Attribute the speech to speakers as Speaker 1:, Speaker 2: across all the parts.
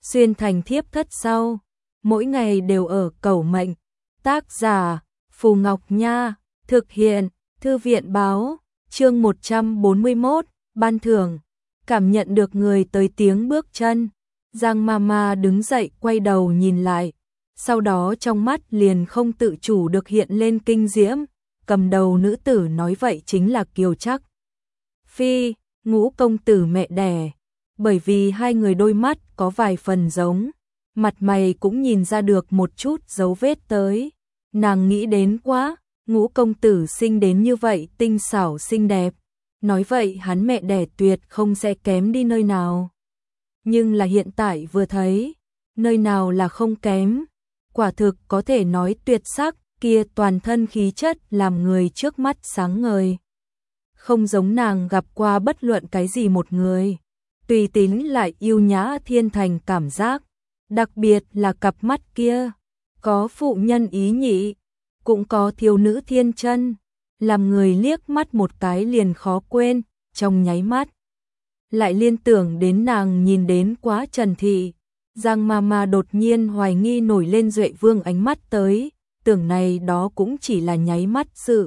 Speaker 1: xuyên thành thiếp thất sau, mỗi ngày đều ở cầu mệnh. Tác giả Phù Ngọc Nha, thực hiện Thư viện báo, chương 141, ban thưởng. Cảm nhận được người tới tiếng bước chân, Giang Mama đứng dậy quay đầu nhìn lại, sau đó trong mắt liền không tự chủ được hiện lên kinh diễm, cầm đầu nữ tử nói vậy chính là Kiều Trác Phi, Ngũ công tử mẹ đẻ, bởi vì hai người đôi mắt có vài phần giống, mặt mày cũng nhìn ra được một chút dấu vết tới. Nàng nghĩ đến quá, Ngũ công tử sinh đến như vậy tinh xảo xinh đẹp, nói vậy hắn mẹ đẻ tuyệt không sẽ kém đi nơi nào. Nhưng là hiện tại vừa thấy, nơi nào là không kém, quả thực có thể nói tuyệt sắc, kia toàn thân khí chất làm người trước mắt sáng ngời. Không giống nàng gặp qua bất luận cái gì một người, tùy tính lại yêu nhã thiên thành cảm giác, đặc biệt là cặp mắt kia, có phụ nhân ý nhị, cũng có thiếu nữ thiên chân, làm người liếc mắt một cái liền khó quên, trong nháy mắt. Lại liên tưởng đến nàng nhìn đến quá Trần Thị, Giang Mama đột nhiên hoài nghi nổi lên Duệ Vương ánh mắt tới, tưởng này đó cũng chỉ là nháy mắt sự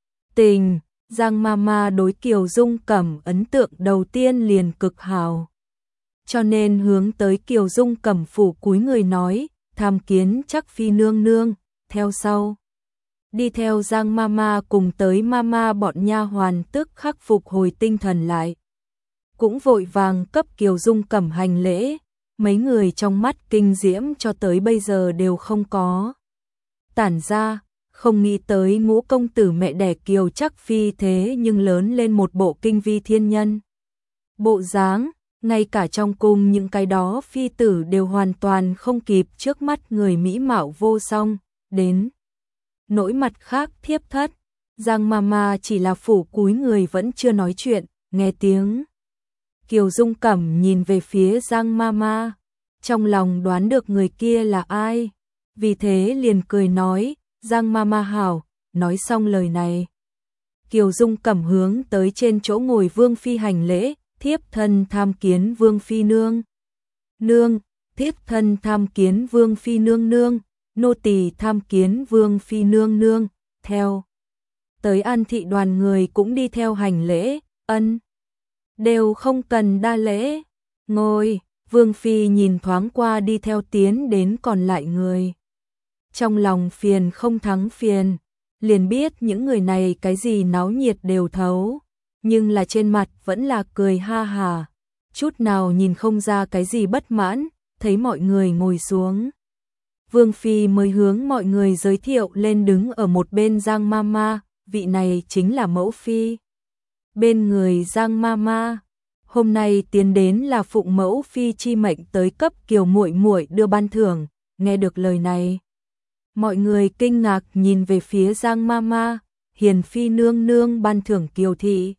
Speaker 1: tình. Giang Mama đối Kiều Dung Cẩm ấn tượng đầu tiên liền cực hào, cho nên hướng tới Kiều Dung Cẩm phủ cúi người nói, tham kiến Trác Phi nương nương, theo sau. Đi theo Giang Mama cùng tới Mama bọn nha hoàn tức khắc phục hồi tinh thần lại. Cũng vội vàng cấp Kiều Dung Cẩm hành lễ, mấy người trong mắt kinh diễm cho tới bây giờ đều không có tản ra, không nghĩ tới Ngũ công tử mẹ đẻ Kiều Trác Phi thế nhưng lớn lên một bộ kinh vi thiên nhân. Bộ dáng, ngay cả trong cung những cái đó phi tử đều hoàn toàn không kịp trước mắt người mỹ mạo vô song, đến nỗi mặt khác thiếp thất, Giang Mama chỉ là phủ cúi người vẫn chưa nói chuyện, nghe tiếng Kiều Dung Cẩm nhìn về phía Giang Mama, trong lòng đoán được người kia là ai, vì thế liền cười nói, Giang Mama hảo. Nói xong lời này, Kiều Dung Cẩm hướng tới trên chỗ ngồi Vương Phi hành lễ, thiếp thân tham kiến Vương Phi nương nương, thiếp thân tham kiến Vương Phi nương nương, nô tỳ tham kiến Vương Phi nương nương, theo. Tới An thị đoàn người cũng đi theo hành lễ, ân, đều không cần đa lễ, ngồi. Vương Phi nhìn thoáng qua đi theo tiến đến còn lại người, trong lòng phiền không thắng phiền, liền biết những người này cái gì náo nhiệt đều thấu, nhưng là trên mặt vẫn là cười ha hà, chút nào nhìn không ra cái gì bất mãn, thấy mọi người ngồi xuống. Vương Phi mới hướng mọi người giới thiệu lên đứng ở một bên Giang Mama, vị này chính là mẫu phi. Bên người Giang Mama, hôm nay tiến đến là phụng mẫu phi chi mệnh tới cấp Kiều muội muội đưa ban thưởng, nghe được lời này. Mọi người kinh ngạc nhìn về phía Giang Mama, Hiền Phi nương nương ban thưởng Kiều thị.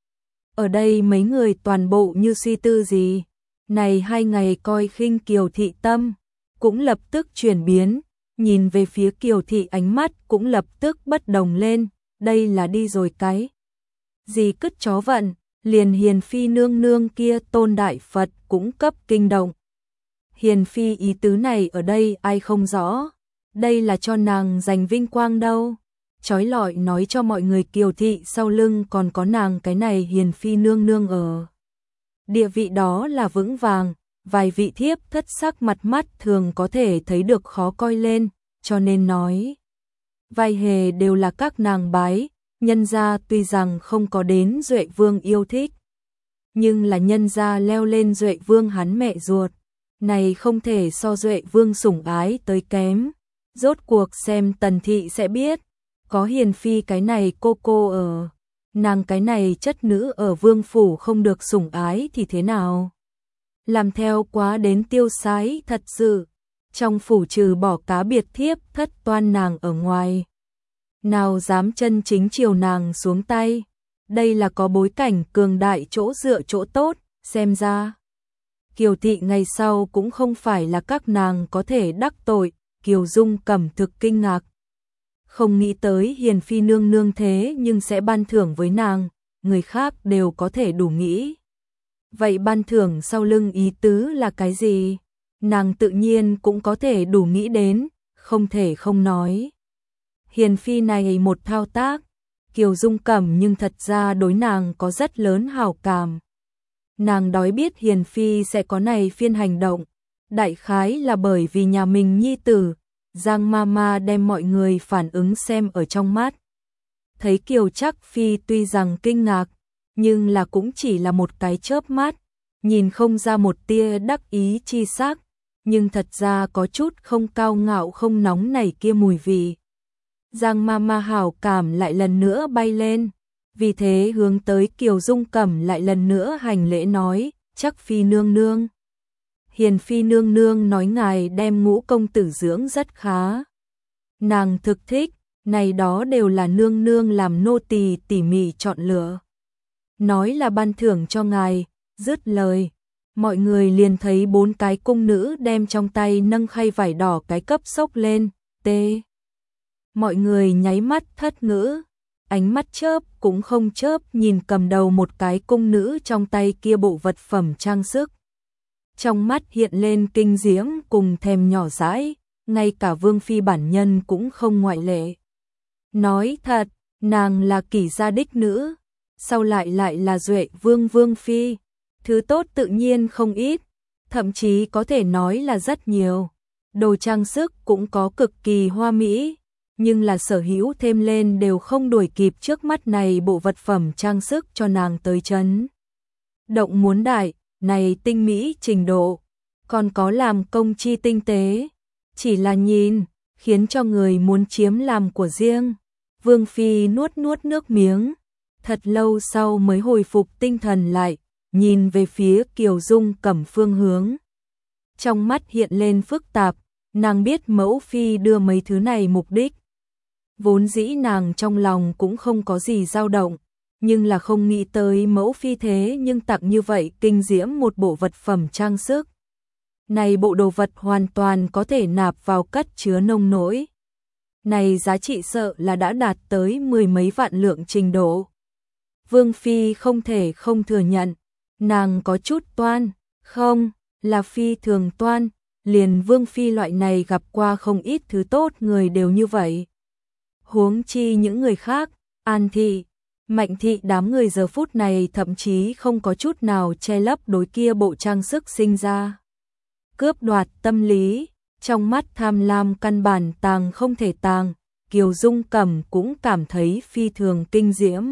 Speaker 1: Ở đây mấy người toàn bộ như suy tư gì, này 2 ngày coi khinh Kiều thị tâm, cũng lập tức chuyển biến, nhìn về phía Kiều thị ánh mắt cũng lập tức bất đồng lên, đây là đi rồi cái gì cứt chó vận, liền Hiền Phi nương nương kia tôn đại Phật cũng cấp kinh động. Hiền Phi ý tứ này ở đây ai không rõ, đây là cho nàng giành vinh quang đâu, chói lọi nói cho mọi người Kiều thị sau lưng còn có nàng cái này Hiền Phi nương nương ở. Địa vị đó là vững vàng, vài vị thiếp thất sắc mặt mắt thường có thể thấy được khó coi lên, cho nên nói. Vai hề đều là các nàng bái, nhân gia tuy rằng không có đến Duệ Vương yêu thích, nhưng là nhân gia leo lên Duệ Vương hắn mẹ ruột, này không thể so Duệ Vương sủng ái tới kém. Rốt cuộc xem Tần thị sẽ biết, có Hiền Phi cái này cô ở, nàng cái này chất nữ ở vương phủ không được sủng ái thì thế nào? Làm theo quá đến tiêu sái thật sự, trong phủ trừ bỏ cá biệt thiếp thất toan nàng ở ngoài, nào dám chân chính chiều nàng xuống tay, đây là có bối cảnh cường đại chỗ dựa chỗ tốt, xem ra. Kiều thị ngày sau cũng không phải là các nàng có thể đắc tội. Kiều Dung Cẩm thực kinh ngạc, không nghĩ tới Hiền Phi nương nương thế nhưng sẽ ban thưởng với nàng, người khác đều có thể đủ nghĩ. Vậy ban thưởng sau lưng ý tứ là cái gì? nàng tự nhiên cũng có thể đủ nghĩ đến, không thể không nói. Hiền phi này một thao tác, Kiều Dung Cẩm nhưng thật ra đối nàng có rất lớn hảo cảm. Nàng đói biết Hiền phi sẽ có này phiên hành động, đại khái là bởi vì nhà mình nhi tử, Giang Mama đem mọi người phản ứng xem ở trong mắt. Thấy Kiều Trác Phi tuy rằng kinh ngạc, nhưng là cũng chỉ là một cái chớp mắt, nhìn không ra một tia đắc ý chi sắc, nhưng thật ra có chút không cao ngạo không nóng nảy kia mùi vị. Giang Mama hảo cảm lại lần nữa bay lên, vì thế hướng tới Kiều Dung Cẩm lại lần nữa hành lễ nói, Trác Phi nương nương. Hiền phi nương nương nói ngài đem Ngũ công tử dưỡng rất khá. Nàng thực thích, này đó đều là nương nương làm nô tỳ tỉ mỉ chọn lựa. Nói là ban thưởng cho ngài, dứt lời. Mọi người liền thấy 4 cái cung nữ đem trong tay nâng khay vải đỏ cái cấp xốc lên, tê. Mọi người nháy mắt thất ngữ, ánh mắt chớp cũng không chớp nhìn cầm đầu một cái cung nữ trong tay kia bộ vật phẩm trang sức. Trong mắt hiện lên kinh diễm cùng thèm nhỏ dãi, ngay cả Vương Phi bản nhân cũng không ngoại lệ. Nói thật, nàng là kỷ gia đích nữ, sau lại là Duệ Vương Phi, thứ tốt tự nhiên không ít, thậm chí có thể nói là rất nhiều. Đồ trang sức cũng có cực kỳ hoa mỹ, nhưng là sở hữu thêm lên đều không đuổi kịp trước mắt này bộ vật phẩm trang sức cho nàng tới chấn. Động muốn đại, này tinh mỹ trình độ, còn có làm công chi tinh tế, chỉ là nhìn, khiến cho người muốn chiếm làm của riêng. Vương Phi nuốt nước miếng, thật lâu sau mới hồi phục tinh thần lại, nhìn về phía Kiều Dung Cẩm phương hướng. Trong mắt hiện lên phức tạp, nàng biết mẫu phi đưa mấy thứ này mục đích. Vốn dĩ nàng trong lòng cũng không có gì dao động, nhưng là không nghĩ tới mẫu phi thế nhưng tặng như vậy kinh diễm một bộ vật phẩm trang sức. Này bộ đồ vật hoàn toàn có thể nạp vào cất chứa nông nỗi. Này giá trị sợ là đã đạt tới 10 mấy vạn lượng trình độ. Vương Phi không thể không thừa nhận, nàng có chút toan, không, là phi thường toan, liền Vương Phi loại này gặp qua không ít thứ tốt người đều như vậy. Huống chi những người khác, An Thị, Mạnh Thị đám người giờ phút này thậm chí không có chút nào che lấp đối kia bộ trang sức sinh ra. Cướp đoạt tâm lý, trong mắt tham lam căn bản tàng không thể tàng, Kiều Dung Cẩm cũng cảm thấy phi thường kinh diễm.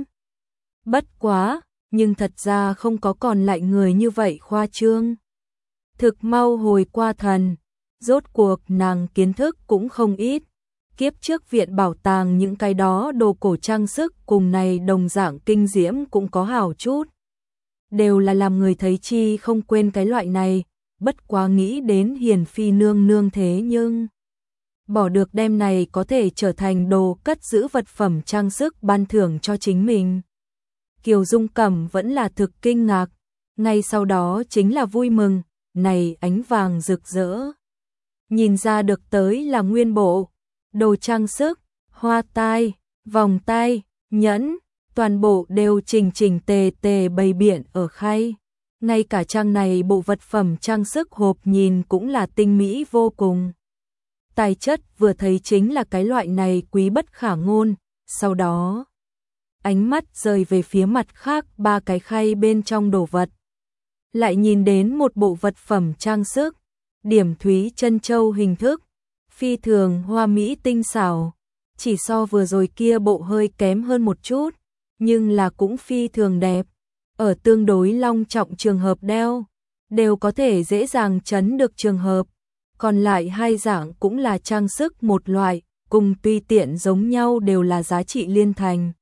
Speaker 1: Bất quá, nhưng thật ra không có còn lại người như vậy khoa trương. Thực mau hồi qua thần, rốt cuộc nàng kiến thức cũng không ít. Kiếp trước viện bảo tàng những cái đó đồ cổ trang sức cùng này đồng dạng kinh diễm cũng có hảo chút. Đều là làm người thấy chi không quên cái loại này, bất quá nghĩ đến Hiền Phi nương nương thế nhưng bỏ được đem này có thể trở thành đồ cất giữ vật phẩm trang sức ban thưởng cho chính mình. Kiều Dung Cẩm vẫn là thực kinh ngạc, ngay sau đó chính là vui mừng, này ánh vàng rực rỡ. Nhìn ra được tới là nguyên bộ, đồ trang sức, hoa tai, vòng tai, nhẫn, toàn bộ đều chỉnh tề bày biện ở khay. Ngay cả trang này bộ vật phẩm trang sức hộp nhìn cũng là tinh mỹ vô cùng. Tài chất vừa thấy chính là cái loại này quý bất khả ngôn, sau đó ánh mắt rời về phía mặt khác 3 cái khay bên trong đồ vật. Lại nhìn đến một bộ vật phẩm trang sức, điểm thúy chân châu hình thức, phi thường hoa mỹ tinh xảo, chỉ so vừa rồi kia bộ hơi kém hơn một chút, nhưng là cũng phi thường đẹp. Ở tương đối long trọng trường hợp đeo, đều có thể dễ dàng chấn được trường hợp. Còn lại 2 dạng cũng là trang sức một loại, cùng tùy tiện giống nhau đều là giá trị liên thành.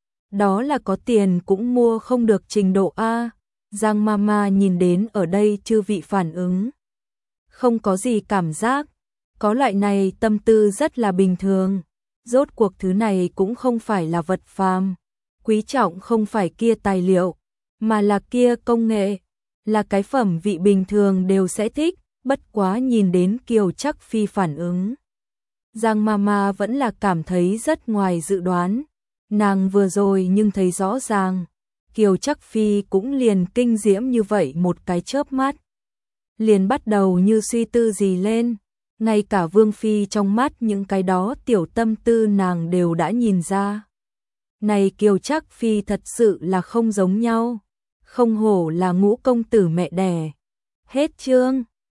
Speaker 1: Đó là có tiền cũng mua không được trình độ A. Giang Mama nhìn đến ở đây chư vị phản ứng. Không có gì cảm giác, có loại này tâm tư rất là bình thường. Rốt cuộc thứ này cũng không phải là vật phàm, quý trọng không phải kia tài liệu, mà là kia công nghệ, là cái phẩm vị bình thường đều sẽ thích, bất quá nhìn đến Kiều Trác Phi phản ứng. Giang Mama vẫn là cảm thấy rất ngoài dự đoán, nàng vừa rồi nhưng thấy rõ ràng, Kiều Trác Phi cũng liền kinh diễm như vậy một cái chớp mắt. liền bắt đầu như suy tư gì lên. Ngay cả Vương Phi trong mắt những cái đó tiểu tâm tư nàng đều đã nhìn ra. Này Kiều Trác Phi thật sự là không giống nhau, không hổ là Ngũ công tử mẹ đẻ. Hết chương.